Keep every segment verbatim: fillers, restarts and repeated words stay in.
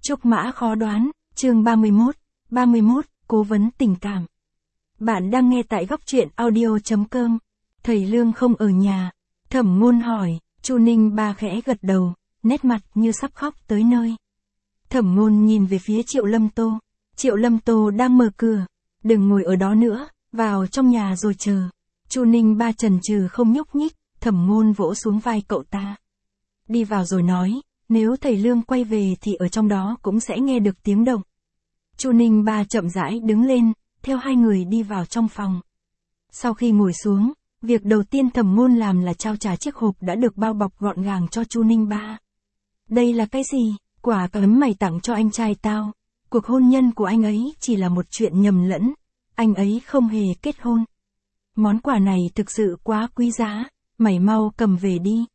Trúc mã khó đoán, chương ba mươi mốt, ba mươi mốt, cố vấn tình cảm. Bạn đang nghe tại góc truyện audio.com. Thầy Lương không ở nhà. Thẩm Ngôn hỏi, Chu Ninh Ba khẽ gật đầu, nét mặt như sắp khóc tới nơi. Thẩm Ngôn nhìn về phía Triệu Lâm Tô. Triệu Lâm Tô đang mở cửa. Đừng ngồi ở đó nữa, vào trong nhà rồi chờ. Chu Ninh Ba chần chừ không nhúc nhích, Thẩm Ngôn vỗ xuống vai cậu ta. Đi vào rồi nói, nếu thầy Lương quay về thì ở trong đó cũng sẽ nghe được tiếng động. Chu Ninh Ba chậm rãi đứng lên, theo hai người đi vào trong phòng. Sau khi ngồi xuống, việc đầu tiên Thẩm Ngôn làm là trao trả chiếc hộp đã được bao bọc gọn gàng cho Chu Ninh Ba. Đây là cái gì? Quả cấm mày tặng cho anh trai tao. Cuộc hôn nhân của anh ấy chỉ là một chuyện nhầm lẫn, anh ấy không hề kết hôn. Món quà này thực sự quá quý giá, mày mau cầm về đi.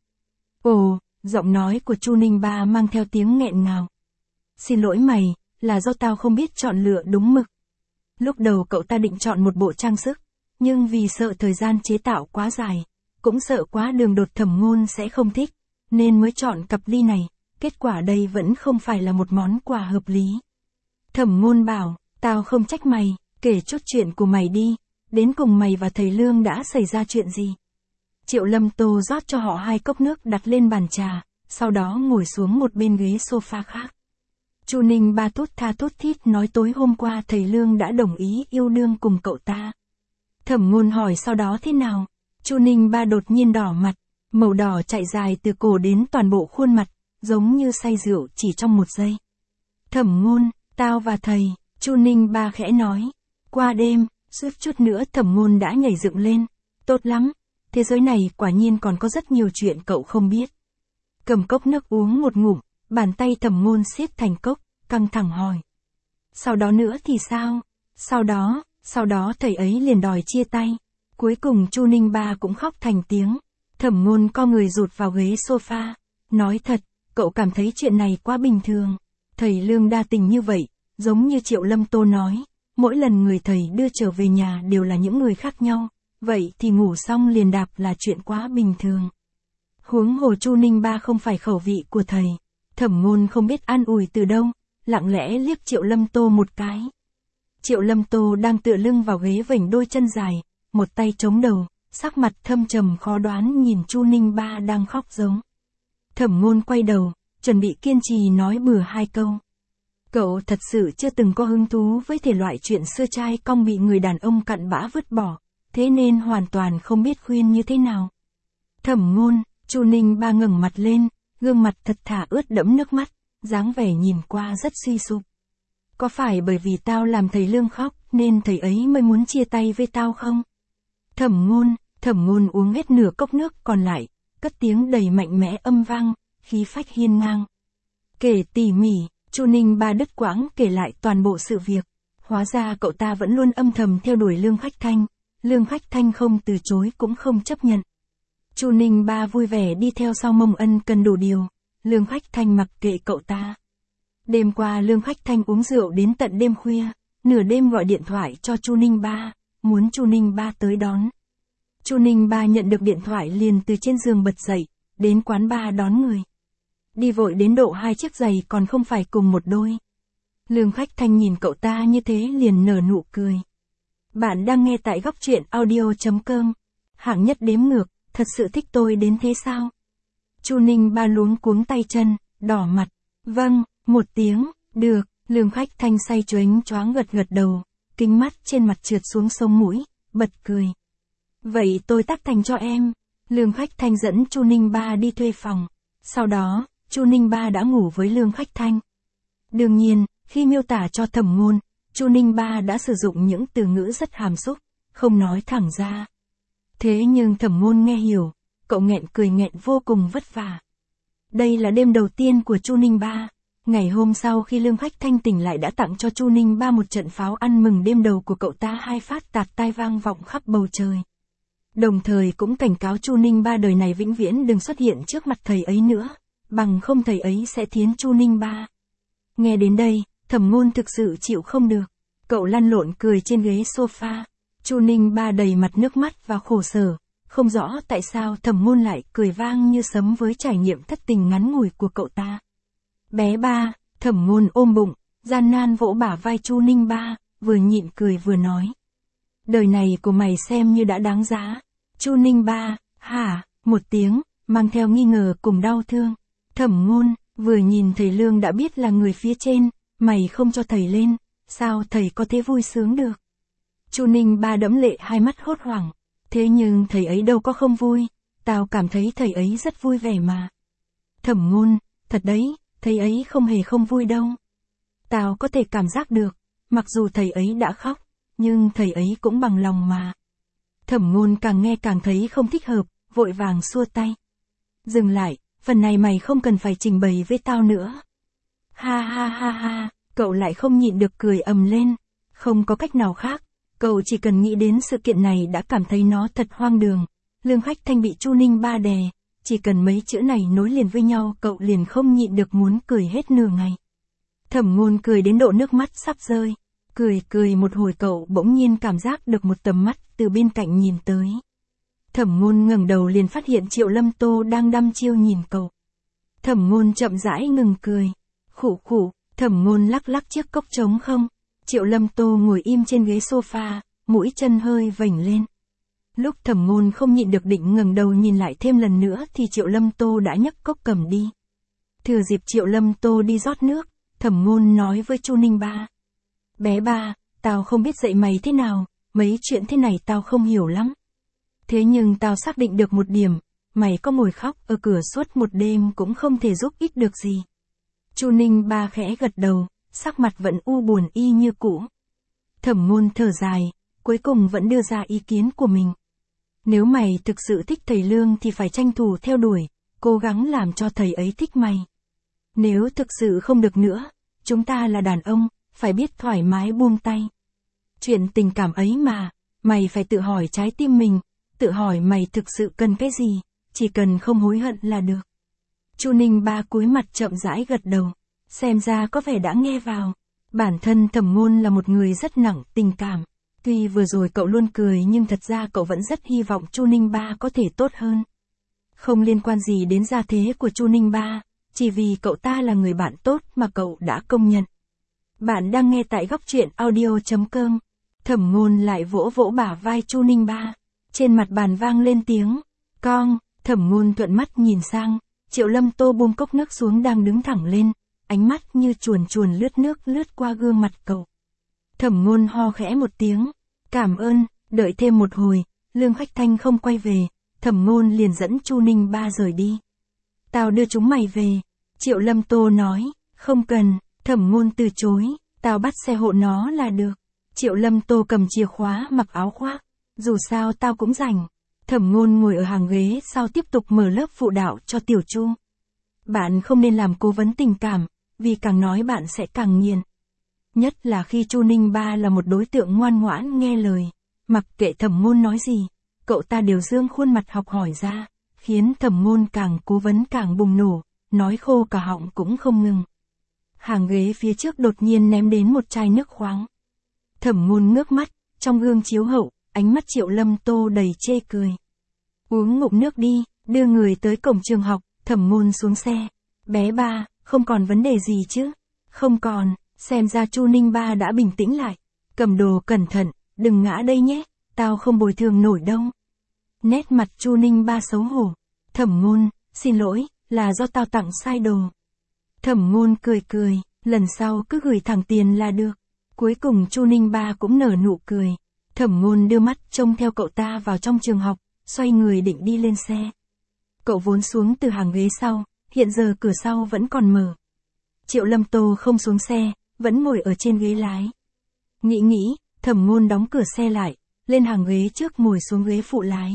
Ồ, giọng nói của Chu Ninh Ba mang theo tiếng nghẹn ngào. Xin lỗi mày, là do tao không biết chọn lựa đúng mực. Lúc đầu cậu ta định chọn một bộ trang sức, nhưng vì sợ thời gian chế tạo quá dài, cũng sợ quá đường đột Thẩm Ngôn sẽ không thích, nên mới chọn cặp ly này, kết quả đây vẫn không phải là một món quà hợp lý. Thẩm Ngôn bảo, tao không trách mày, kể chút chuyện của mày đi, đến cùng mày và thầy Lương đã xảy ra chuyện gì? Triệu Lâm Tô rót cho họ hai cốc nước đặt lên bàn trà, sau đó ngồi xuống một bên ghế sofa khác. Chu Ninh Ba thút tha thút thít nói tối hôm qua thầy Lương đã đồng ý yêu đương cùng cậu ta. Thẩm Ngôn hỏi sau đó thế nào? Chu Ninh Ba đột nhiên đỏ mặt, màu đỏ chạy dài từ cổ đến toàn bộ khuôn mặt, giống như say rượu chỉ trong một giây. Thẩm Ngôn, tao và thầy, Chu Ninh Ba khẽ nói. Qua đêm, suýt chút nữa Thẩm Ngôn đã nhảy dựng lên. Tốt lắm, thế giới này quả nhiên còn có rất nhiều chuyện cậu không biết. Cầm cốc nước uống một ngụm, bàn tay Thẩm Ngôn siết thành cốc, căng thẳng hỏi. Sau đó nữa thì sao? Sau đó, sau đó thầy ấy liền đòi chia tay. Cuối cùng Chu Ninh Ba cũng khóc thành tiếng. Thẩm Ngôn co người rụt vào ghế sofa. Nói thật, cậu cảm thấy chuyện này quá bình thường. Thầy Lương đa tình như vậy, giống như Triệu Lâm Tô nói. Mỗi lần người thầy đưa trở về nhà đều là những người khác nhau. Vậy thì ngủ xong liền đạp là chuyện quá bình thường. Huống hồ Chu Ninh Ba không phải khẩu vị của thầy. Thẩm Ngôn không biết an ủi từ đâu, lặng lẽ liếc Triệu Lâm Tô một cái. Triệu Lâm Tô đang tựa lưng vào ghế vểnh đôi chân dài, một tay chống đầu, sắc mặt thâm trầm khó đoán nhìn Chu Ninh Ba đang khóc giống. Thẩm Ngôn quay đầu, chuẩn bị kiên trì nói bừa hai câu. Cậu thật sự chưa từng có hứng thú với thể loại chuyện xưa trai cong bị người đàn ông cặn bã vứt bỏ, thế nên hoàn toàn không biết khuyên như thế nào. Thẩm Ngôn, Chu Ninh Ba ngẩng mặt lên, gương mặt thật thà ướt đẫm nước mắt, dáng vẻ nhìn qua rất suy sụp. Có phải bởi vì tao làm thầy Lương khóc nên thầy ấy mới muốn chia tay với tao không? Thẩm Ngôn, Thẩm Ngôn uống hết nửa cốc nước còn lại, cất tiếng đầy mạnh mẽ âm vang, khí phách hiên ngang. Kể tỉ mỉ, Chu Ninh Ba đứt quãng kể lại toàn bộ sự việc. Hóa ra cậu ta vẫn luôn âm thầm theo đuổi Lương Khách Thanh, Lương Khách Thanh không từ chối cũng không chấp nhận. Chu Ninh Ba vui vẻ đi theo sau Mông Ân Cần đủ điều, Lương Khách Thanh mặc kệ cậu ta. Đêm qua Lương Khách Thanh uống rượu đến tận đêm khuya, nửa đêm gọi điện thoại cho Chu Ninh Ba, muốn Chu Ninh Ba tới đón. Chu Ninh Ba nhận được điện thoại liền từ trên giường bật dậy, đến quán bar đón người. Đi vội đến độ hai chiếc giày còn không phải cùng một đôi. Lương Khách Thanh nhìn cậu ta như thế liền nở nụ cười. Bạn đang nghe tại góc truyện audio.com. Hạng nhất đếm ngược, thật sự thích tôi đến thế sao? Chu Ninh Ba luống cuống tay chân, đỏ mặt. Vâng, một tiếng, được, Lương Khách Thanh say choáng choáng gật gật đầu, kính mắt trên mặt trượt xuống sống mũi, bật cười. Vậy tôi tác thành cho em. Lương Khách Thanh dẫn Chu Ninh Ba đi thuê phòng. Sau đó, Chu Ninh Ba đã ngủ với Lương Khách Thanh. Đương nhiên, khi miêu tả cho Thẩm Ngôn, Chu Ninh Ba đã sử dụng những từ ngữ rất hàm xúc, không nói thẳng ra. Thế nhưng Thẩm Ngôn nghe hiểu, cậu nghẹn cười nghẹn vô cùng vất vả. Đây là đêm đầu tiên của Chu Ninh Ba. Ngày hôm sau khi Lương Khách Thanh tỉnh lại đã tặng cho Chu Ninh Ba một trận pháo ăn mừng đêm đầu của cậu ta hai phát tạt tai vang vọng khắp bầu trời. Đồng thời cũng cảnh cáo Chu Ninh Ba đời này vĩnh viễn đừng xuất hiện trước mặt thầy ấy nữa, bằng không thầy ấy sẽ thiến Chu Ninh Ba. Nghe đến đây, Thẩm Ngôn thực sự chịu không được. Cậu lăn lộn cười trên ghế sofa. Chu Ninh Ba đầy mặt nước mắt và khổ sở, không rõ tại sao Thẩm Ngôn lại cười vang như sấm với trải nghiệm thất tình ngắn ngủi của cậu ta. Bé Ba, Thẩm Ngôn ôm bụng, gian nan vỗ bả vai Chu Ninh Ba, vừa nhịn cười vừa nói. Đời này của mày xem như đã đáng giá. Chu Ninh Ba, hả, một tiếng, mang theo nghi ngờ cùng đau thương. Thẩm Ngôn, vừa nhìn thầy Lương đã biết là người phía trên, mày không cho thầy lên, sao thầy có thể vui sướng được. Chu Ninh Ba đẫm lệ hai mắt hốt hoảng. Thế nhưng thầy ấy đâu có không vui, tao cảm thấy thầy ấy rất vui vẻ mà. Thẩm Ngôn, thật đấy, thầy ấy không hề không vui đâu. Tao có thể cảm giác được, mặc dù thầy ấy đã khóc, nhưng thầy ấy cũng bằng lòng mà. Thẩm Ngôn càng nghe càng thấy không thích hợp, vội vàng xua tay. Dừng lại, phần này mày không cần phải trình bày với tao nữa. Ha ha ha ha, cậu lại không nhịn được cười ầm lên. Không có cách nào khác, cậu chỉ cần nghĩ đến sự kiện này đã cảm thấy nó thật hoang đường. Lương Khách Thanh bị Chu Ninh Ba đè, chỉ cần mấy chữ này nối liền với nhau cậu liền không nhịn được muốn cười hết nửa ngày. Thẩm Ngôn cười đến độ nước mắt sắp rơi. Cười cười một hồi cậu bỗng nhiên cảm giác được một tầm mắt từ bên cạnh nhìn tới. Thẩm Ngôn ngẩng đầu liền phát hiện Triệu Lâm Tô đang đăm chiêu nhìn cậu. Thẩm Ngôn chậm rãi ngừng cười. Khụ khụ, Thẩm Ngôn lắc lắc chiếc cốc trống không. Triệu Lâm Tô ngồi im trên ghế sofa, mũi chân hơi vểnh lên. Lúc Thẩm Ngôn không nhịn được định ngẩng đầu nhìn lại thêm lần nữa thì Triệu Lâm Tô đã nhấc cốc cầm đi. Thừa dịp Triệu Lâm Tô đi rót nước, Thẩm Ngôn nói với Chu Ninh Ba. Bé Ba, tao không biết dạy mày thế nào, mấy chuyện thế này tao không hiểu lắm. Thế nhưng tao xác định được một điểm, mày có ngồi khóc ở cửa suốt một đêm cũng không thể giúp ích được gì. Chu Ninh Ba khẽ gật đầu, sắc mặt vẫn u buồn y như cũ. Thẩm Ngôn thở dài, cuối cùng vẫn đưa ra ý kiến của mình. Nếu mày thực sự thích thầy Lương thì phải tranh thủ theo đuổi, cố gắng làm cho thầy ấy thích mày. Nếu thực sự không được nữa, chúng ta là đàn ông, phải biết thoải mái buông tay. Chuyện tình cảm ấy mà, mày phải tự hỏi trái tim mình, tự hỏi mày thực sự cần cái gì, chỉ cần không hối hận là được. Chu Ninh Ba cúi mặt chậm rãi gật đầu, xem ra có vẻ đã nghe vào. Bản thân Thẩm Ngôn là một người rất nặng tình cảm. Tuy vừa rồi cậu luôn cười nhưng thật ra cậu vẫn rất hy vọng Chu Ninh Ba có thể tốt hơn. Không liên quan gì đến gia thế của Chu Ninh Ba, chỉ vì cậu ta là người bạn tốt mà cậu đã công nhận. Bạn đang nghe tại góc truyện audio chấm com. Thẩm Ngôn lại vỗ vỗ bả vai Chu Ninh Ba. Trên mặt bàn vang lên tiếng con. Thẩm Ngôn thuận mắt nhìn sang, Triệu Lâm Tô buông cốc nước xuống đang đứng thẳng lên, ánh mắt như chuồn chuồn lướt nước lướt qua gương mặt cậu. Thẩm Ngôn ho khẽ một tiếng, cảm ơn. Đợi thêm một hồi, Lương Khách Thanh không quay về, Thẩm Ngôn liền dẫn Chu Ninh Ba rời đi. Tao đưa chúng mày về. Triệu Lâm Tô nói, không cần. Thẩm Ngôn từ chối, tao bắt xe hộ nó là được. Triệu Lâm Tô cầm chìa khóa mặc áo khoác, dù sao tao cũng rảnh. Thẩm Ngôn ngồi ở hàng ghế sau tiếp tục mở lớp phụ đạo cho Tiểu Chu. Bạn không nên làm cố vấn tình cảm, vì càng nói bạn sẽ càng nghiền. Nhất là khi Chu Ninh Ba là một đối tượng ngoan ngoãn nghe lời, mặc kệ Thẩm Ngôn nói gì, cậu ta đều dương khuôn mặt học hỏi ra, khiến Thẩm Ngôn càng cố vấn càng bùng nổ, nói khô cả họng cũng không ngừng. Hàng ghế phía trước đột nhiên ném đến một chai nước khoáng. Thẩm Ngôn ngước mắt, trong gương chiếu hậu, ánh mắt Triệu Lâm Tô đầy chê cười. Uống ngụm nước đi, đưa người tới cổng trường học, Thẩm Ngôn xuống xe. Bé Ba, không còn vấn đề gì chứ? Không còn, xem ra Chu Ninh Ba đã bình tĩnh lại. Cầm đồ cẩn thận, đừng ngã đây nhé, tao không bồi thường nổi đâu. Nét mặt Chu Ninh Ba xấu hổ. Thẩm Ngôn, xin lỗi, là do tao tặng sai đồ. Thẩm Ngôn cười cười, lần sau cứ gửi thẳng tiền là được. Cuối cùng Chu Ninh Ba cũng nở nụ cười. Thẩm Ngôn đưa mắt trông theo cậu ta vào trong trường học, xoay người định đi lên xe. Cậu vốn xuống từ hàng ghế sau, hiện giờ cửa sau vẫn còn mở. Triệu Lâm Tô không xuống xe, vẫn ngồi ở trên ghế lái. Nghĩ nghĩ, Thẩm Ngôn đóng cửa xe lại, lên hàng ghế trước ngồi xuống ghế phụ lái.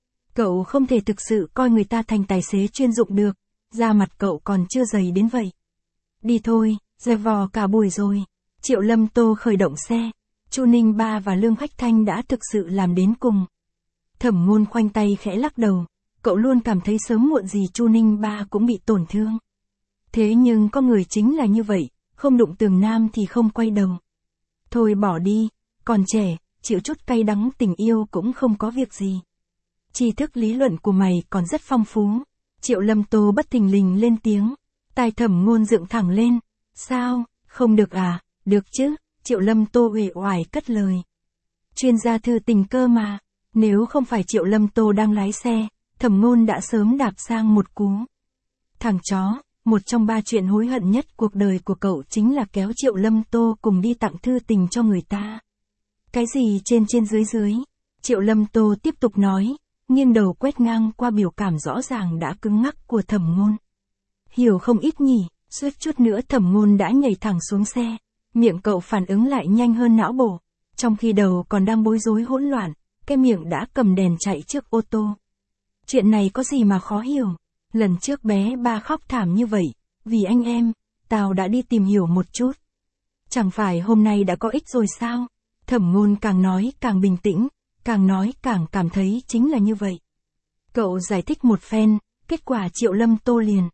Cậu không thể thực sự coi người ta thành tài xế chuyên dụng được, da mặt cậu còn chưa dày đến vậy. Đi thôi, dè vò cả buổi rồi. Triệu Lâm Tô khởi động xe. Chu Ninh Ba và Lương Khách Thanh đã thực sự làm đến cùng. Thẩm Ngôn khoanh tay khẽ lắc đầu, cậu luôn cảm thấy sớm muộn gì Chu Ninh Ba cũng bị tổn thương. Thế nhưng con người chính là như vậy, không đụng tường nam thì không quay đầu. Thôi bỏ đi, còn trẻ, chịu chút cay đắng tình yêu cũng không có việc gì. Tri thức lý luận của mày còn rất phong phú. Triệu Lâm Tô bất thình lình lên tiếng, tai Thẩm Ngôn dựng thẳng lên, Sao, không được à, được chứ, Triệu Lâm Tô uể oải cất lời. Chuyên gia thư tình cơ mà, nếu không phải Triệu Lâm Tô đang lái xe, Thẩm Ngôn đã sớm đạp sang một cú. Thằng chó, một trong ba chuyện hối hận nhất cuộc đời của cậu chính là kéo Triệu Lâm Tô cùng đi tặng thư tình cho người ta. Cái gì trên trên dưới dưới? Triệu Lâm Tô tiếp tục nói, nghiêng đầu quét ngang qua biểu cảm rõ ràng đã cứng ngắc của Thẩm Ngôn. Hiểu không ít nhỉ, suýt chút nữa Thẩm Ngôn đã nhảy thẳng xuống xe. Miệng cậu phản ứng lại nhanh hơn não bộ. Trong khi đầu còn đang bối rối hỗn loạn, cái miệng đã cầm đèn chạy trước ô tô. Chuyện này có gì mà khó hiểu. Lần trước bé ba khóc thảm như vậy, vì anh em, tao đã đi tìm hiểu một chút. Chẳng phải hôm nay đã có ích rồi sao? Thẩm Ngôn càng nói càng bình tĩnh, càng nói càng cảm thấy chính là như vậy. Cậu giải thích một phen, kết quả Triệu Lâm Tô liền.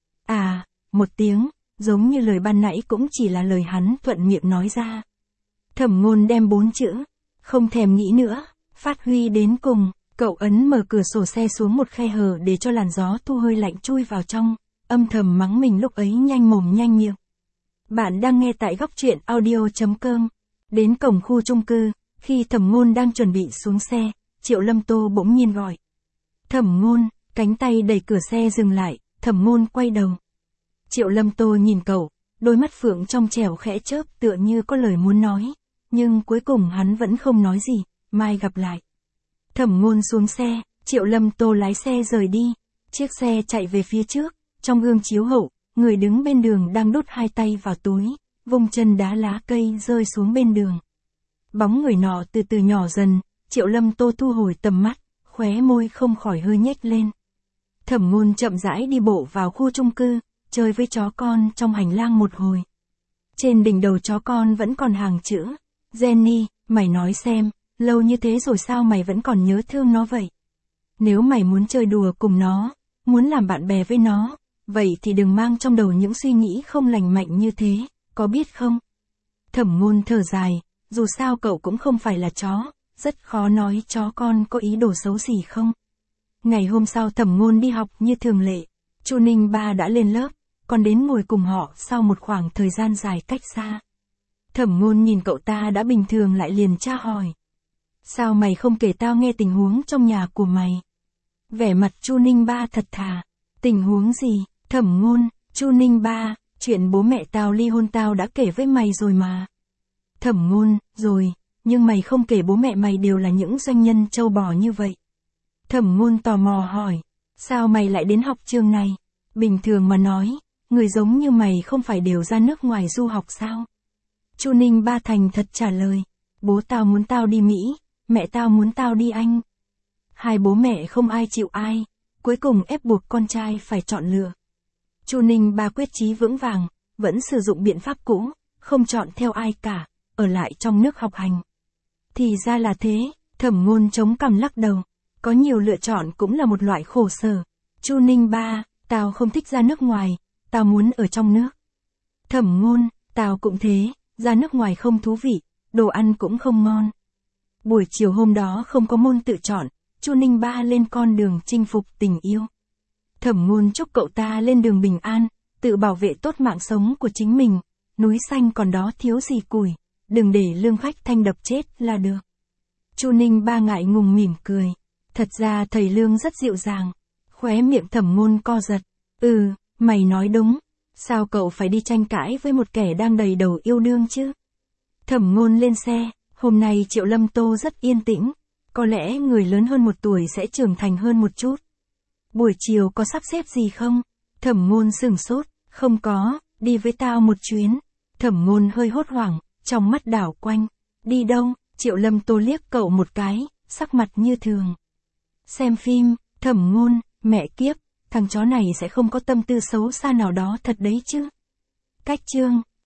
À, một tiếng, giống như lời ban nãy cũng chỉ là lời hắn thuận miệng nói ra. Thẩm Ngôn đem bốn chữ, không thèm nghĩ nữa, phát huy đến cùng. Cậu ấn mở cửa sổ xe xuống một khe hở để cho làn gió thu hơi lạnh chui vào trong, âm thầm mắng mình lúc ấy nhanh mồm nhanh miệng. Bạn đang nghe tại góc truyện audio chấm com. Đến cổng khu chung cư, khi Thẩm Ngôn đang chuẩn bị xuống xe, Triệu Lâm Tô bỗng nhiên gọi. Thẩm Ngôn, cánh tay đẩy cửa xe dừng lại, Thẩm Ngôn quay đầu. Triệu Lâm Tô nhìn cậu, đôi mắt phượng trong trẻo khẽ chớp tựa như có lời muốn nói, nhưng cuối cùng hắn vẫn không nói gì, mai gặp lại. Thẩm Ngôn xuống xe, Triệu Lâm Tô lái xe rời đi. Chiếc xe chạy về phía trước, trong gương chiếu hậu, người đứng bên đường đang đút hai tay vào túi, vung chân đá lá cây rơi xuống bên đường. Bóng người nọ từ từ nhỏ dần, Triệu Lâm Tô thu hồi tầm mắt, khóe môi không khỏi hơi nhếch lên. Thẩm Ngôn chậm rãi đi bộ vào khu chung cư, chơi với chó con trong hành lang một hồi. Trên đỉnh đầu chó con vẫn còn hàng chữ, Jenny, mày nói xem, lâu như thế rồi sao mày vẫn còn nhớ thương nó vậy? Nếu mày muốn chơi đùa cùng nó, muốn làm bạn bè với nó, vậy thì đừng mang trong đầu những suy nghĩ không lành mạnh như thế, có biết không? Thẩm Ngôn thở dài, dù sao cậu cũng không phải là chó, rất khó nói chó con có ý đồ xấu gì không. Ngày hôm sau Thẩm Ngôn đi học như thường lệ, Chu Ninh Ba đã lên lớp, còn đến ngồi cùng họ sau một khoảng thời gian dài cách xa. Thẩm Ngôn nhìn cậu ta đã bình thường lại liền tra hỏi. Sao mày không kể tao nghe tình huống trong nhà của mày? Vẻ mặt Chu Ninh Ba thật thà. Tình huống gì? Thẩm Ngôn, Chu Ninh Ba, chuyện bố mẹ tao ly hôn tao đã kể với mày rồi mà. Thẩm Ngôn, rồi, nhưng mày không kể bố mẹ mày đều là những doanh nhân trâu bò như vậy. Thẩm Ngôn tò mò hỏi, sao mày lại đến học trường này? Bình thường mà nói, người giống như mày không phải đều ra nước ngoài du học sao? Chu Ninh Ba thành thật trả lời, bố tao muốn tao đi Mỹ, mẹ tao muốn tao đi Anh. Hai bố mẹ không ai chịu ai, cuối cùng ép buộc con trai phải chọn lựa. Chu Ninh Ba quyết chí vững vàng, vẫn sử dụng biện pháp cũ, không chọn theo ai cả, ở lại trong nước học hành. Thì ra là thế, Thẩm Ngôn chống cằm lắc đầu, có nhiều lựa chọn cũng là một loại khổ sở. Chu Ninh Ba, tao không thích ra nước ngoài, tao muốn ở trong nước. Thẩm Ngôn, tao cũng thế, ra nước ngoài không thú vị, đồ ăn cũng không ngon. Buổi chiều hôm đó không có môn tự chọn, Chu Ninh Ba lên con đường chinh phục tình yêu. Thẩm Ngôn chúc cậu ta lên đường bình an, tự bảo vệ tốt mạng sống của chính mình, núi xanh còn đó thiếu gì củi, đừng để lương khách thanh đập chết là được. Chu Ninh Ba ngại ngùng mỉm cười, thật ra thầy Lương rất dịu dàng, khóe miệng Thẩm Ngôn co giật, ừ, mày nói đúng, sao cậu phải đi tranh cãi với một kẻ đang đầy đầu yêu đương chứ? Thẩm Ngôn lên xe, hôm nay Triệu Lâm Tô rất yên tĩnh, có lẽ người lớn hơn một tuổi sẽ trưởng thành hơn một chút. Buổi chiều có sắp xếp gì không? Thẩm Ngôn sửng sốt, không có, đi với tao một chuyến. Thẩm Ngôn hơi hốt hoảng, trong mắt đảo quanh. Đi đâu? Triệu Lâm Tô liếc cậu một cái, sắc mặt như thường. Xem phim, Thẩm Ngôn, mẹ kiếp, thằng chó này sẽ không có tâm tư xấu xa nào đó thật đấy chứ. Cách chương